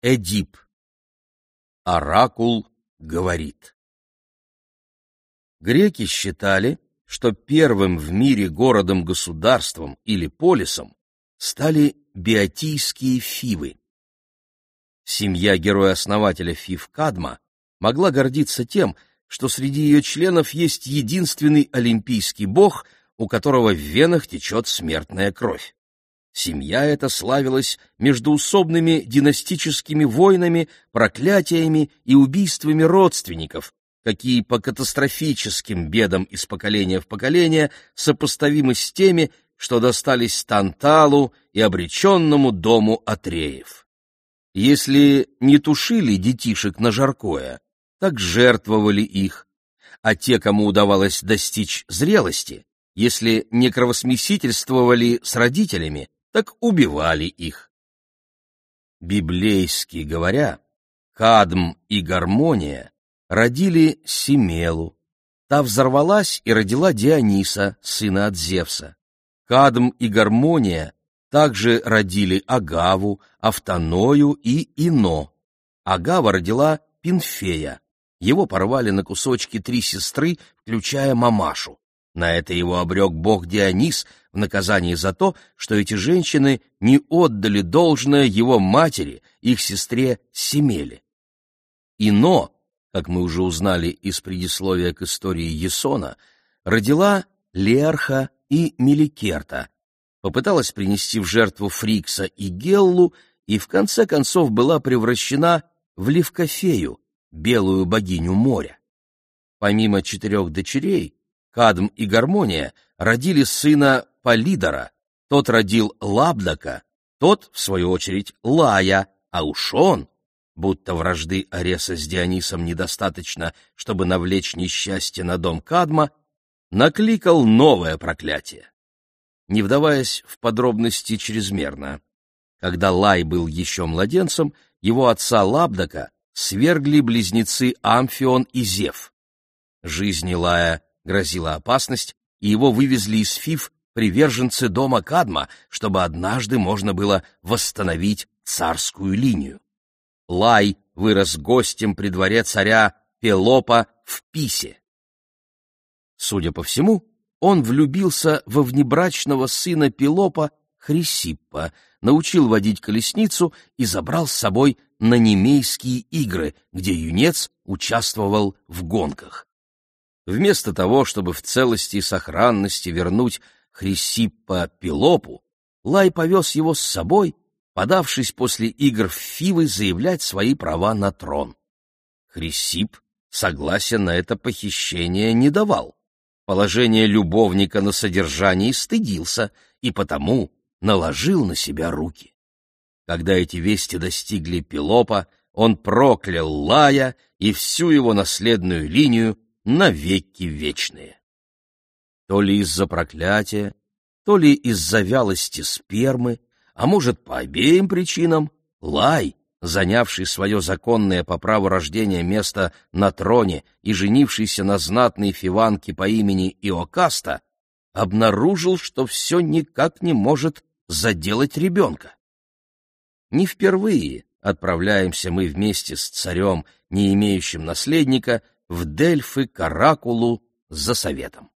Эдип. Оракул говорит. Греки считали, что первым в мире городом-государством или полисом стали биотийские Фивы. Семья героя-основателя Фив Кадма могла гордиться тем, что среди ее членов есть единственный олимпийский бог, у которого в венах течет смертная кровь. Семья эта славилась междоусобными династическими войнами, проклятиями и убийствами родственников, какие по катастрофическим бедам из поколения в поколение сопоставимы с теми, что достались Танталу и обреченному дому Атреев. Если не тушили детишек на жаркое, так жертвовали их, а те, кому удавалось достичь зрелости, если не кровосмесительствовали с родителями, так убивали их. Библейски говоря, Кадм и Гармония родили Семелу. Та взорвалась и родила Диониса, сына от Зевса. Кадм и Гармония также родили Агаву, Автоною и Ино. Агава родила Пинфея. Его порвали на кусочки 3 сестры, включая мамашу. На это его обрек бог Дионис в наказание за то, что эти женщины не отдали должное его матери, их сестре Семеле. Ино, как мы уже узнали из предисловия к истории Ясона, родила Лерха и Меликерта, попыталась принести в жертву Фрикса и Геллу и в конце концов была превращена в Левкофею, белую богиню моря. Помимо 4 дочерей, Кадм и Гармония родили сына Полидора, тот родил Лабдака, тот, в свою очередь, Лая, а уж он, будто вражды Ареса с Дионисом недостаточно, чтобы навлечь несчастье на дом Кадма, накликал новое проклятие. Не вдаваясь в подробности чрезмерно, когда Лай был еще младенцем, его отца Лабдака свергли близнецы Амфион и Зев. Жизни Лая грозила опасность, и его вывезли из Фив приверженцы дома Кадма, чтобы однажды можно было восстановить царскую линию. Лай вырос гостем при дворе царя Пелопа в Писе. Судя по всему, он влюбился во внебрачного сына Пелопа Хрисиппа, научил водить колесницу и забрал с собой на Немейские игры, где юнец участвовал в гонках. Вместо того, чтобы в целости и сохранности вернуть Хрисиппа Пелопу, Лай повез его с собой, подавшись после игр в Фивы заявлять свои права на трон. Хрисипп согласия на это похищение не давал. Положение любовника на содержании стыдился и потому наложил на себя руки. Когда эти вести достигли Пелопа, он проклял Лая и всю его наследную линию навеки вечные. То ли из-за проклятия, то ли из-за вялости спермы, а может, по обеим причинам, Лай, занявший свое законное по праву рождения место на троне и женившийся на знатной фиванке по имени Иокаста, обнаружил, что все никак не может заделать ребенка. Не впервые отправляемся мы вместе с царем, не имеющим наследника, в Дельфы к оракулу за советом.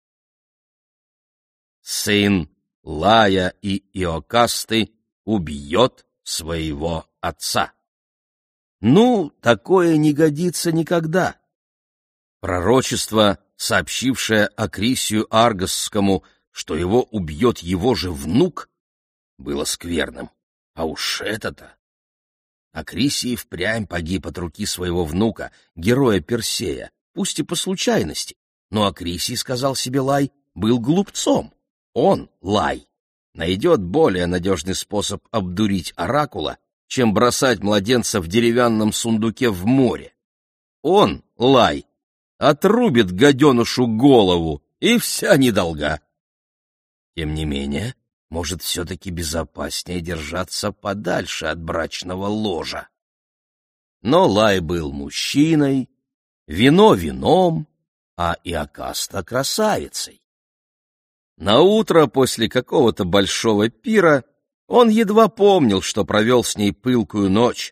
Сын Лая и Иокасты убьет своего отца. Ну, такое не годится никогда. Пророчество, сообщившее Акрисию Аргосскому, что его убьет его же внук, было скверным. А уж это-то! Акрисий впрямь погиб от руки своего внука, героя Персея, пусть и по случайности, но Акрисий, сказал себе Лай, был глупцом. Он, Лай, найдет более надежный способ обдурить оракула, чем бросать младенца в деревянном сундуке в море. Он, Лай, отрубит гаденушу голову, и вся недолга. Тем не менее, может, все-таки безопаснее держаться подальше от брачного ложа. Но Лай был мужчиной, вино вином, а Иокаста красавицей. Наутро после какого-то большого пира он едва помнил, что провел с ней пылкую ночь,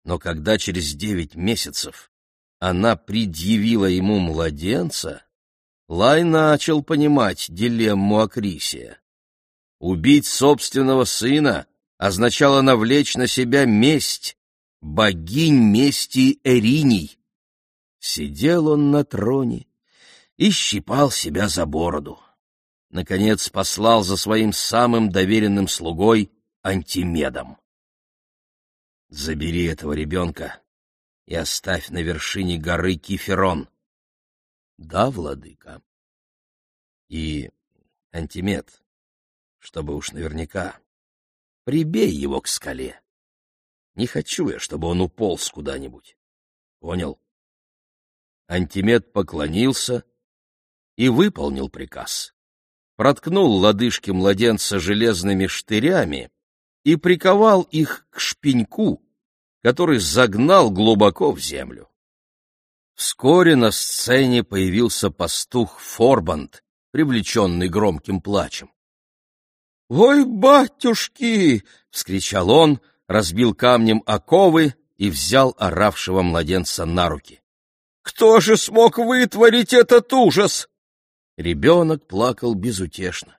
Но когда через 9 месяцев она предъявила ему младенца, Лай начал понимать дилемму Акрисия. Убить собственного сына означало навлечь на себя месть, богинь мести Эриней. Сидел он на троне и щипал себя за бороду. Наконец послал за своим самым доверенным слугой Антимедом. «Забери этого ребенка и оставь на вершине горы Киферон». «Да, владыка». «И, Антимед, чтобы уж наверняка, прибей его к скале. Не хочу я, чтобы он уполз куда-нибудь. Понял?» Антимед поклонился и выполнил приказ. Проткнул лодыжки младенца железными штырями и приковал их к шпеньку, который загнал глубоко в землю. Вскоре на сцене появился пастух Форбанд, привлеченный громким плачем. «Ой, батюшки!» — вскричал он, разбил камнем оковы и взял оравшего младенца на руки. «Кто же смог вытворить этот ужас?» Ребенок плакал безутешно.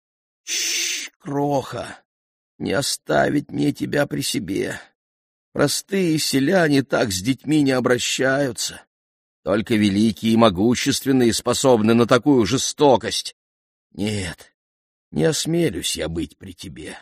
Кроха, не оставить мне тебя при себе. Простые селяне так с детьми не обращаются. Только великие и могущественные способны на такую жестокость. Нет, не осмелюсь я быть при тебе».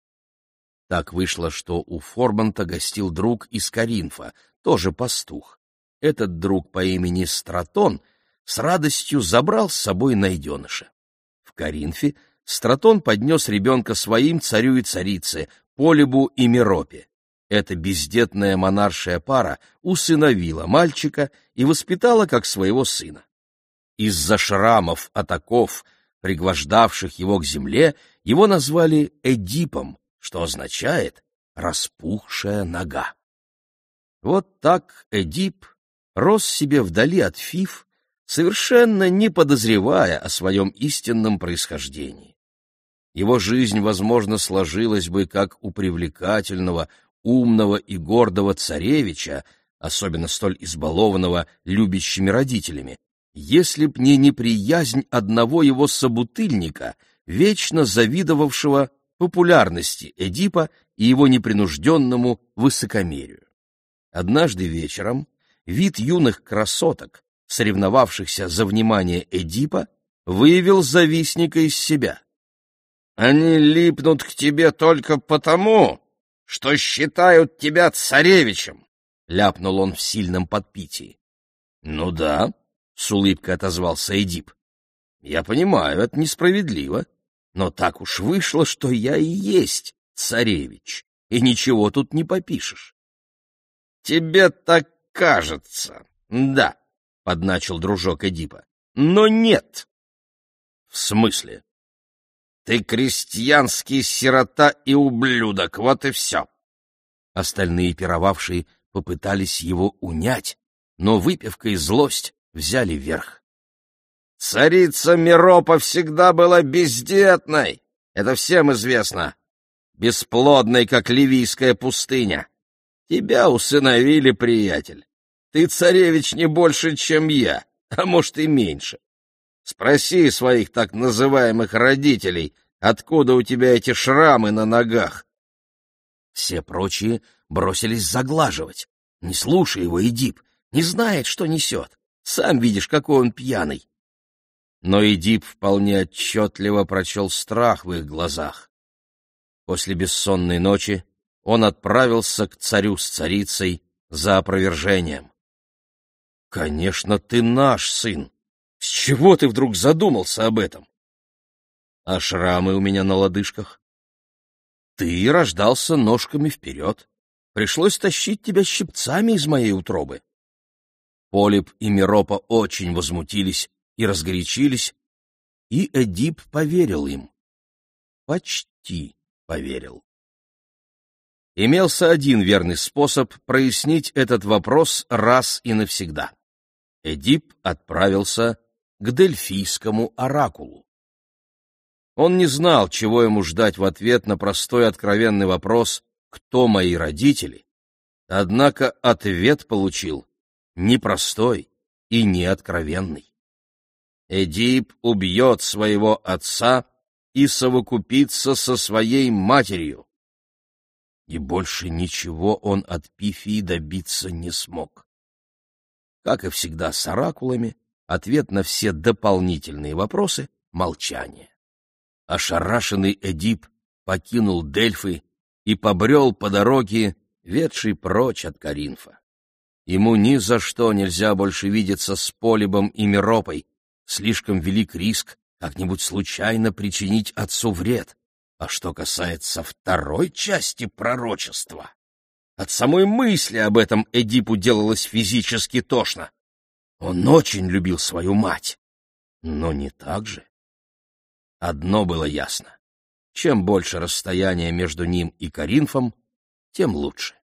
Так вышло, что у Форбанта гостил друг из Коринфа, тоже пастух. Этот друг по имени Стратон с радостью забрал с собой найденыша. В Коринфе Стратон поднес ребенка своим царю и царице, Полибу и Меропе. Эта бездетная монаршая пара усыновила мальчика и воспитала как своего сына. Из-за шрамов от оков, пригвождавших его к земле, его назвали Эдипом, что означает «распухшая нога». Вот так Эдип рос себе вдали от Фиф, совершенно не подозревая о своем истинном происхождении. Его жизнь, возможно, сложилась бы как у привлекательного, умного и гордого царевича, особенно столь избалованного любящими родителями, если б не неприязнь одного его собутыльника, вечно завидовавшего популярности Эдипа и его непринужденному высокомерию. Однажды вечером вид юных красоток, соревновавшихся за внимание Эдипа, выявил завистника из себя. «Они липнут к тебе только потому, что считают тебя царевичем», — ляпнул он в сильном подпитии. «Ну да», — с улыбкой отозвался Эдип. «Я понимаю, это несправедливо, но так уж вышло, что я и есть царевич, и ничего тут не попишешь». «Тебе так кажется, да», — подначил дружок Эдипа. «Но нет». «В смысле?» «Ты крестьянский сирота и ублюдок, вот и все». Остальные пировавшие попытались его унять, но выпивка и злость взяли верх. «Царица Меропа всегда была бездетной, это всем известно, бесплодной, как ливийская пустыня. Тебя усыновили, приятель. Ты царевич не больше, чем я, а может и меньше. Спроси своих так называемых родителей, откуда у тебя эти шрамы на ногах». Все прочие бросились заглаживать. «Не слушай его, Эдип, не знает, что несет. Сам видишь, какой он пьяный». Но Эдип вполне отчетливо прочел страх в их глазах. После бессонной ночи он отправился к царю с царицей за опровержением. «Конечно, ты наш сын. С чего ты вдруг задумался об этом?» «А шрамы у меня на лодыжках?» «Ты рождался ножками вперед. Пришлось тащить тебя щипцами из моей утробы». Полиб и Меропа очень возмутились и разгорячились, и Эдип поверил им. Почти поверил. Имелся один верный способ прояснить этот вопрос раз и навсегда. Эдип отправился к Дельфийскому оракулу. Он не знал, чего ему ждать в ответ на простой откровенный вопрос «Кто мои родители?», Однако ответ получил непростой и неоткровенный. Эдип убьет своего отца и совокупится со своей матерью. И больше ничего он от Пифии добиться не смог. Как и всегда с оракулами, ответ на все дополнительные вопросы — молчание. Ошарашенный Эдип покинул Дельфы и побрел по дороге, ведшей прочь от Коринфа. Ему ни за что нельзя больше видеться с Полибом и Меропой. Слишком велик риск как-нибудь случайно причинить отцу вред. А что касается второй части пророчества, от самой мысли об этом Эдипу делалось физически тошно. Он очень любил свою мать, но не так же. Одно было ясно: чем больше расстояние между ним и Коринфом, тем лучше.